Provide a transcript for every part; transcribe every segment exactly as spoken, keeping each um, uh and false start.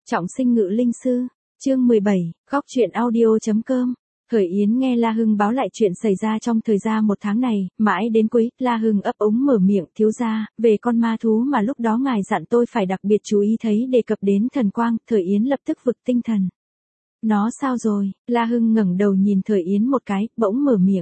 Trọng sinh ngự linh sư, chương mười bảy, góc truyện audio.com. Khởi Yến nghe La Hưng báo lại chuyện xảy ra trong thời gian một tháng này, mãi đến cuối, La Hưng ấp úng mở miệng, thiếu gia, về con ma thú mà lúc đó ngài dặn tôi phải đặc biệt chú ý thấy đề cập đến thần quang, Khởi Yến lập tức vực tinh thần. Nó sao rồi? La Hưng ngẩng đầu nhìn Khởi Yến một cái, bỗng mở miệng.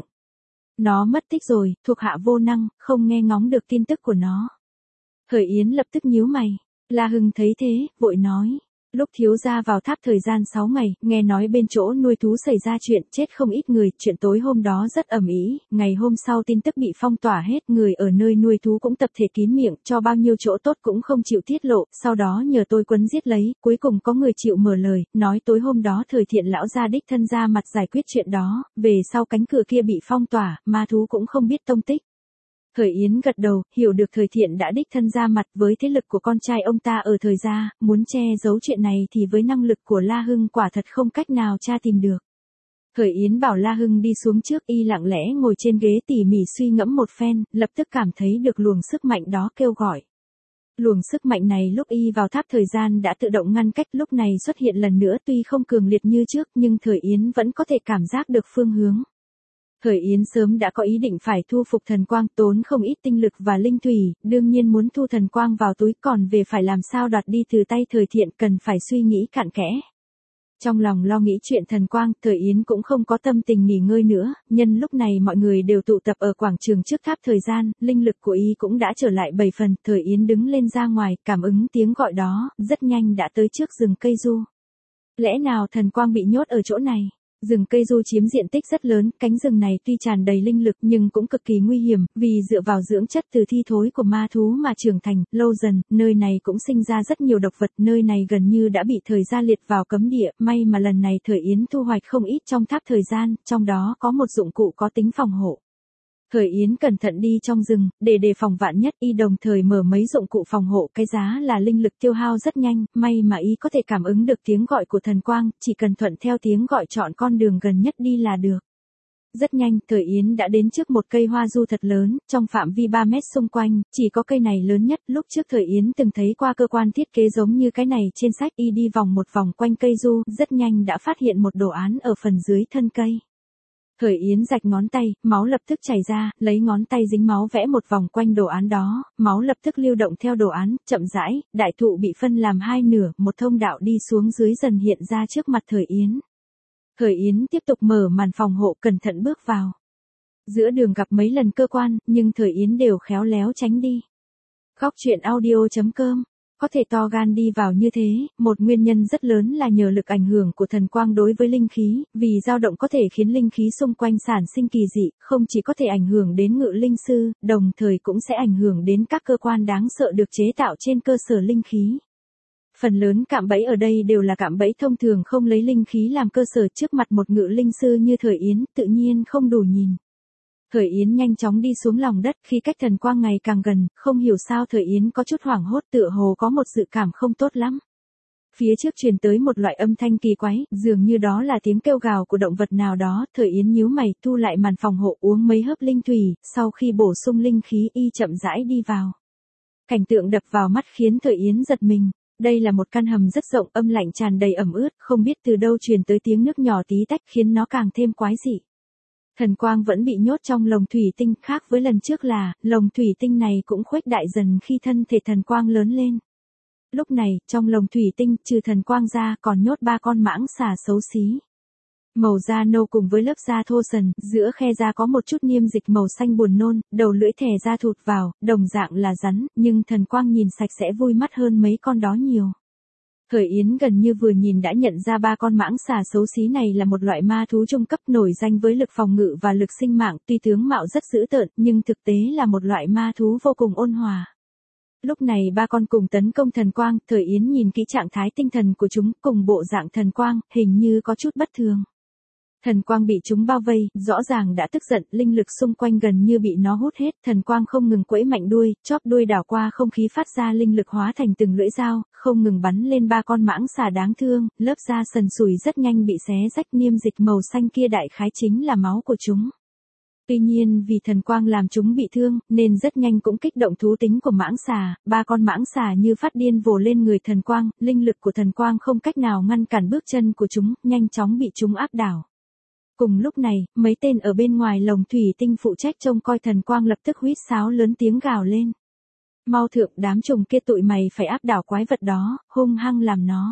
Nó mất tích rồi, thuộc hạ vô năng, không nghe ngóng được tin tức của nó. Khởi Yến lập tức nhíu mày. La Hưng thấy thế, vội nói. Lúc thiếu gia vào tháp thời gian sáu ngày, nghe nói bên chỗ nuôi thú xảy ra chuyện, chết không ít người, chuyện tối hôm đó rất ầm ĩ, ngày hôm sau tin tức bị phong tỏa hết, người ở nơi nuôi thú cũng tập thể kín miệng, cho bao nhiêu chỗ tốt cũng không chịu tiết lộ, sau đó nhờ tôi quấn giết lấy, cuối cùng có người chịu mở lời, nói tối hôm đó Thời Thiện lão gia đích thân ra mặt giải quyết chuyện đó, về sau cánh cửa kia bị phong tỏa, ma thú cũng không biết tông tích. Khởi Yến gật đầu, hiểu được Thời Thiện đã đích thân ra mặt với thế lực của con trai ông ta ở thời gia, muốn che giấu chuyện này thì với năng lực của La Hưng quả thật không cách nào tra tìm được. Khởi Yến bảo La Hưng đi xuống trước, y lặng lẽ ngồi trên ghế tỉ mỉ suy ngẫm một phen, lập tức cảm thấy được luồng sức mạnh đó kêu gọi. Luồng sức mạnh này lúc y vào tháp thời gian đã tự động ngăn cách, lúc này xuất hiện lần nữa, tuy không cường liệt như trước nhưng Khởi Yến vẫn có thể cảm giác được phương hướng. Khởi Yến sớm đã có ý định phải thu phục thần quang, tốn không ít tinh lực và linh thủy, đương nhiên muốn thu thần quang vào túi, còn về phải làm sao đoạt đi từ tay Thời Thiện cần phải suy nghĩ cặn kẽ. Trong lòng lo nghĩ chuyện thần quang, Khởi Yến cũng không có tâm tình nghỉ ngơi nữa, nhân lúc này mọi người đều tụ tập ở quảng trường trước tháp thời gian, linh lực của y cũng đã trở lại bảy phần, Khởi Yến đứng lên ra ngoài, cảm ứng tiếng gọi đó, rất nhanh đã tới trước rừng cây du. Lẽ nào thần quang bị nhốt ở chỗ này? Rừng cây du chiếm diện tích rất lớn, cánh rừng này tuy tràn đầy linh lực nhưng cũng cực kỳ nguy hiểm, vì dựa vào dưỡng chất từ thi thối của ma thú mà trưởng thành, lâu dần, nơi này cũng sinh ra rất nhiều độc vật, nơi này gần như đã bị Thời gia liệt vào cấm địa, may mà lần này Khởi Yến thu hoạch không ít trong tháp thời gian, trong đó có một dụng cụ có tính phòng hộ. Khởi Yến cẩn thận đi trong rừng, để đề phòng vạn nhất, y đồng thời mở mấy dụng cụ phòng hộ, cái giá là linh lực tiêu hao rất nhanh, may mà y có thể cảm ứng được tiếng gọi của thần quang, chỉ cần thuận theo tiếng gọi chọn con đường gần nhất đi là được. Rất nhanh, Khởi Yến đã đến trước một cây hoa du thật lớn, trong phạm vi ba mét xung quanh, chỉ có cây này lớn nhất, lúc trước Khởi Yến từng thấy qua cơ quan thiết kế giống như cái này trên sách, y đi vòng một vòng quanh cây du, rất nhanh đã phát hiện một đồ án ở phần dưới thân cây. Khởi Yến rạch ngón tay, máu lập tức chảy ra, lấy ngón tay dính máu vẽ một vòng quanh đồ án đó, máu lập tức lưu động theo đồ án, chậm rãi, đại thụ bị phân làm hai nửa, một thông đạo đi xuống dưới dần hiện ra trước mặt Khởi Yến. Khởi Yến tiếp tục mở màn phòng hộ, cẩn thận bước vào. Giữa đường gặp mấy lần cơ quan, nhưng Khởi Yến đều khéo léo tránh đi. Góc truyện audio.com. Có thể to gan đi vào như thế, một nguyên nhân rất lớn là nhờ lực ảnh hưởng của thần quang đối với linh khí, vì dao động có thể khiến linh khí xung quanh sản sinh kỳ dị, không chỉ có thể ảnh hưởng đến ngự linh sư, đồng thời cũng sẽ ảnh hưởng đến các cơ quan đáng sợ được chế tạo trên cơ sở linh khí. Phần lớn cạm bẫy ở đây đều là cạm bẫy thông thường không lấy linh khí làm cơ sở, trước mặt một ngự linh sư như Khởi Yến, tự nhiên không đủ nhìn. Khởi Yến nhanh chóng đi xuống lòng đất, khi cách thần quang ngày càng gần, không hiểu sao Khởi Yến có chút hoảng hốt, tựa hồ có một dự cảm không tốt lắm. Phía trước truyền tới một loại âm thanh kỳ quái, dường như đó là tiếng kêu gào của động vật nào đó, Khởi Yến nhíu mày, thu lại màn phòng hộ, uống mấy hớp linh thủy, sau khi bổ sung linh khí, y chậm rãi đi vào. Cảnh tượng đập vào mắt khiến Khởi Yến giật mình. Đây là một căn hầm rất rộng, âm lạnh tràn đầy ẩm ướt, không biết từ đâu truyền tới tiếng nước nhỏ tí tách khiến nó càng thêm quái dị. Thần quang vẫn bị nhốt trong lồng thủy tinh, khác với lần trước là, lồng thủy tinh này cũng khuếch đại dần khi thân thể thần quang lớn lên. Lúc này, trong lồng thủy tinh, trừ thần quang ra, còn nhốt ba con mãng xà xấu xí. Màu da nâu cùng với lớp da thô sần, giữa khe da có một chút niêm dịch màu xanh buồn nôn, đầu lưỡi thè ra thụt vào, đồng dạng là rắn, nhưng thần quang nhìn sạch sẽ vui mắt hơn mấy con đó nhiều. Khởi Yến gần như vừa nhìn đã nhận ra ba con mãng xà xấu xí này là một loại ma thú trung cấp nổi danh với lực phòng ngự và lực sinh mạng, tuy tướng mạo rất dữ tợn, nhưng thực tế là một loại ma thú vô cùng ôn hòa. Lúc này ba con cùng tấn công thần quang, Khởi Yến nhìn kỹ trạng thái tinh thần của chúng, cùng bộ dạng thần quang, hình như có chút bất thường. Thần quang bị chúng bao vây, rõ ràng đã tức giận, linh lực xung quanh gần như bị nó hút hết, thần quang không ngừng quẫy mạnh đuôi, chóp đuôi đảo qua không khí phát ra linh lực hóa thành từng lưỡi dao, không ngừng bắn lên ba con mãng xà đáng thương, lớp da sần sùi rất nhanh bị xé rách, niêm dịch màu xanh kia đại khái chính là máu của chúng. Tuy nhiên vì thần quang làm chúng bị thương, nên rất nhanh cũng kích động thú tính của mãng xà, ba con mãng xà như phát điên vồ lên người thần quang, linh lực của thần quang không cách nào ngăn cản bước chân của chúng, nhanh chóng bị chúng áp đảo. Cùng lúc này, mấy tên ở bên ngoài lồng thủy tinh phụ trách trông coi thần quang lập tức huýt sáo lớn tiếng gào lên. Mau thượng, đám trùng kia tụi mày phải áp đảo quái vật đó, hung hăng làm nó.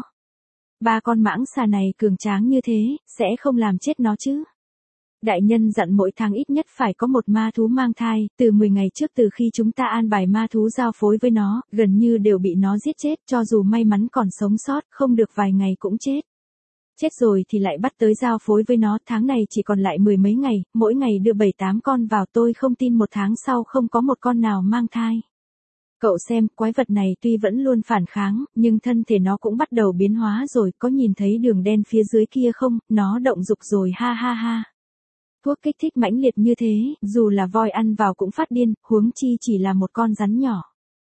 Ba con mãng xà này cường tráng như thế, sẽ không làm chết nó chứ. Đại nhân dặn mỗi tháng ít nhất phải có một ma thú mang thai, từ mười ngày trước từ khi chúng ta an bài ma thú giao phối với nó, gần như đều bị nó giết chết, cho dù may mắn còn sống sót, không được vài ngày cũng chết. Chết rồi thì lại bắt tới giao phối với nó, tháng này chỉ còn lại mười mấy ngày, mỗi ngày đưa bảy tám con vào, tôi không tin một tháng sau không có một con nào mang thai. Cậu xem, quái vật này tuy vẫn luôn phản kháng, nhưng thân thể nó cũng bắt đầu biến hóa rồi, có nhìn thấy đường đen phía dưới kia không, nó động dục rồi ha ha ha. Thuốc kích thích mãnh liệt như thế, dù là voi ăn vào cũng phát điên, huống chi chỉ là một con rắn nhỏ.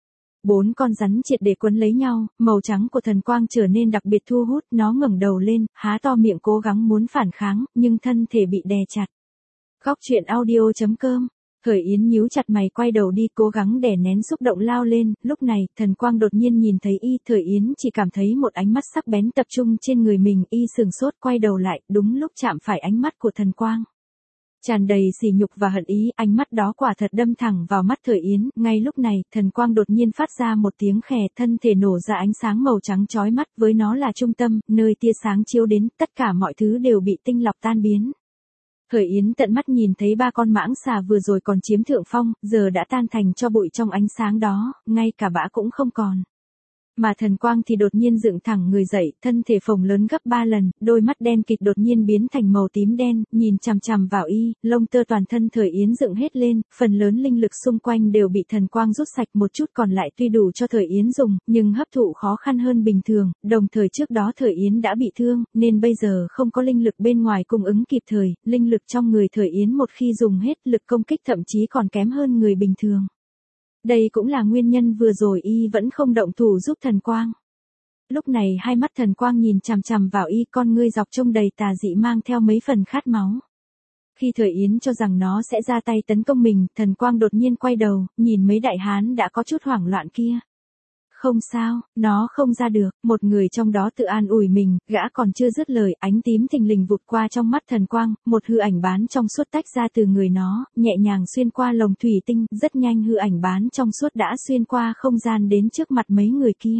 Bốn con rắn triệt để quấn lấy nhau, màu trắng của thần quang trở nên đặc biệt thu hút, nó ngẩng đầu lên, há to miệng cố gắng muốn phản kháng, nhưng thân thể bị đè chặt. Góc truyện audio chấm com. Thời Yến nhíu chặt mày quay đầu đi, cố gắng đè nén xúc động lao lên, lúc này, thần quang đột nhiên nhìn thấy y, Thời Yến chỉ cảm thấy một ánh mắt sắc bén tập trung trên người mình, y sừng sốt quay đầu lại, đúng lúc chạm phải ánh mắt của thần quang. Tràn đầy sỉ nhục và hận ý, ánh mắt đó quả thật đâm thẳng vào mắt Thời Yến, ngay lúc này, thần quang đột nhiên phát ra một tiếng khè, thân thể nổ ra ánh sáng màu trắng chói mắt, với nó là trung tâm, nơi tia sáng chiếu đến, tất cả mọi thứ đều bị tinh lọc tan biến. Thời Yến tận mắt nhìn thấy ba con mãng xà vừa rồi còn chiếm thượng phong, giờ đã tan thành tro bụi trong ánh sáng đó, ngay cả bã cũng không còn. Mà thần quang thì đột nhiên dựng thẳng người dậy, thân thể phồng lớn gấp ba lần, đôi mắt đen kịt đột nhiên biến thành màu tím đen, nhìn chằm chằm vào y, lông tơ toàn thân Thời Yến dựng hết lên, phần lớn linh lực xung quanh đều bị thần quang rút sạch, một chút còn lại tuy đủ cho Thời Yến dùng, nhưng hấp thụ khó khăn hơn bình thường, đồng thời trước đó Thời Yến đã bị thương, nên bây giờ không có linh lực bên ngoài cung ứng kịp thời, linh lực trong người Thời Yến một khi dùng hết, lực công kích thậm chí còn kém hơn người bình thường. Đây cũng là nguyên nhân vừa rồi y vẫn không động thủ giúp thần quang. Lúc này hai mắt thần quang nhìn chằm chằm vào y, con ngươi dọc trông đầy tà dị mang theo mấy phần khát máu. Khi Thời Yến cho rằng nó sẽ ra tay tấn công mình, thần quang đột nhiên quay đầu, nhìn mấy đại hán đã có chút hoảng loạn kia. Không sao, nó không ra được, một người trong đó tự an ủi mình, gã còn chưa dứt lời, ánh tím thình lình vụt qua trong mắt thần quang, một hư ảnh bán trong suốt tách ra từ người nó, nhẹ nhàng xuyên qua lồng thủy tinh, rất nhanh hư ảnh bán trong suốt đã xuyên qua không gian đến trước mặt mấy người kia.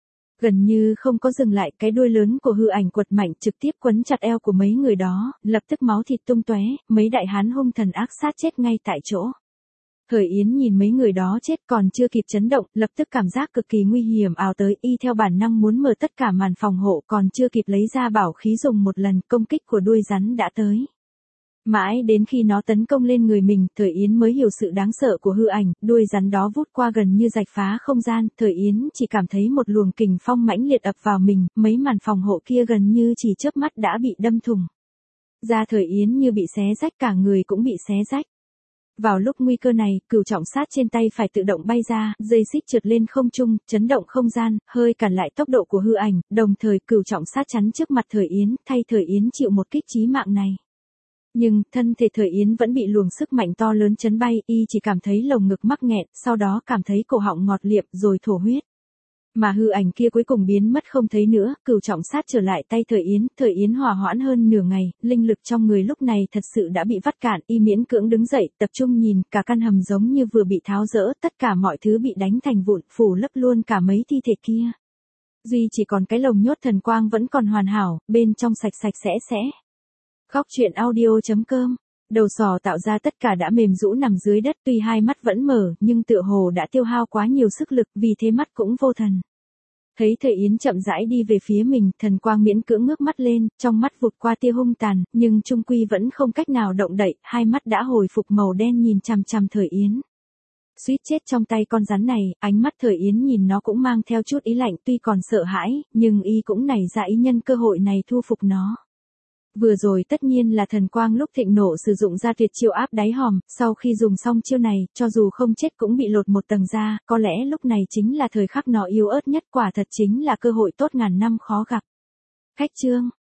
Gần như không có dừng lại, cái đuôi lớn của hư ảnh quật mạnh trực tiếp quấn chặt eo của mấy người đó, lập tức máu thịt tung tóe, mấy đại hán hung thần ác sát chết ngay tại chỗ. Thời Yến nhìn mấy người đó chết còn chưa kịp chấn động, lập tức cảm giác cực kỳ nguy hiểm ào tới, y theo bản năng muốn mở tất cả màn phòng hộ, còn chưa kịp lấy ra bảo khí dùng một lần, công kích của đuôi rắn đã tới. Mãi đến khi nó tấn công lên người mình, Thời Yến mới hiểu sự đáng sợ của hư ảnh, đuôi rắn đó vút qua gần như rạch phá không gian, Thời Yến chỉ cảm thấy một luồng kình phong mãnh liệt ập vào mình, mấy màn phòng hộ kia gần như chỉ chớp mắt đã bị đâm thủng. Da Thời Yến như bị xé rách, cả người cũng bị xé rách. Vào lúc nguy cơ này, cửu trọng sát trên tay phải tự động bay ra, dây xích trượt lên không trung, chấn động không gian, hơi cản lại tốc độ của hư ảnh, đồng thời cửu trọng sát chắn trước mặt Thời Yến, thay Thời Yến chịu một kích chí mạng này. Nhưng, thân thể Thời Yến vẫn bị luồng sức mạnh to lớn chấn bay, y chỉ cảm thấy lồng ngực mắc nghẹn, sau đó cảm thấy cổ họng ngọt liệm rồi thổ huyết. Mà hư ảnh kia cuối cùng biến mất không thấy nữa, cửu trọng sát trở lại tay Thời Yến, Thời Yến hòa hoãn hơn nửa ngày, linh lực trong người lúc này thật sự đã bị vắt cạn, y miễn cưỡng đứng dậy, tập trung nhìn, cả căn hầm giống như vừa bị tháo dỡ, tất cả mọi thứ bị đánh thành vụn, phủ lấp luôn cả mấy thi thể kia. Duy chỉ còn cái lồng nhốt thần quang vẫn còn hoàn hảo, bên trong sạch sạch sẽ sẽ. Góc truyện audio chấm com. Đầu sò tạo ra tất cả đã mềm rũ nằm dưới đất, tuy hai mắt vẫn mở, nhưng tựa hồ đã tiêu hao quá nhiều sức lực, vì thế mắt cũng vô thần. Thấy Thời Yến chậm rãi đi về phía mình, thần quang miễn cưỡng ngước mắt lên, trong mắt vụt qua tia hung tàn, nhưng trung quy vẫn không cách nào động đậy, hai mắt đã hồi phục màu đen nhìn chằm chằm Thời Yến. Suýt chết trong tay con rắn này, ánh mắt Thời Yến nhìn nó cũng mang theo chút ý lạnh, tuy còn sợ hãi, nhưng y cũng nảy ra ý nhân cơ hội này thu phục nó. Vừa rồi tất nhiên là thần quang lúc thịnh nộ sử dụng ra tuyệt chiêu áp đáy hòm, sau khi dùng xong chiêu này, cho dù không chết cũng bị lột một tầng da, có lẽ lúc này chính là thời khắc nó yếu ớt nhất, quả thật chính là cơ hội tốt ngàn năm khó gặp. Khách chương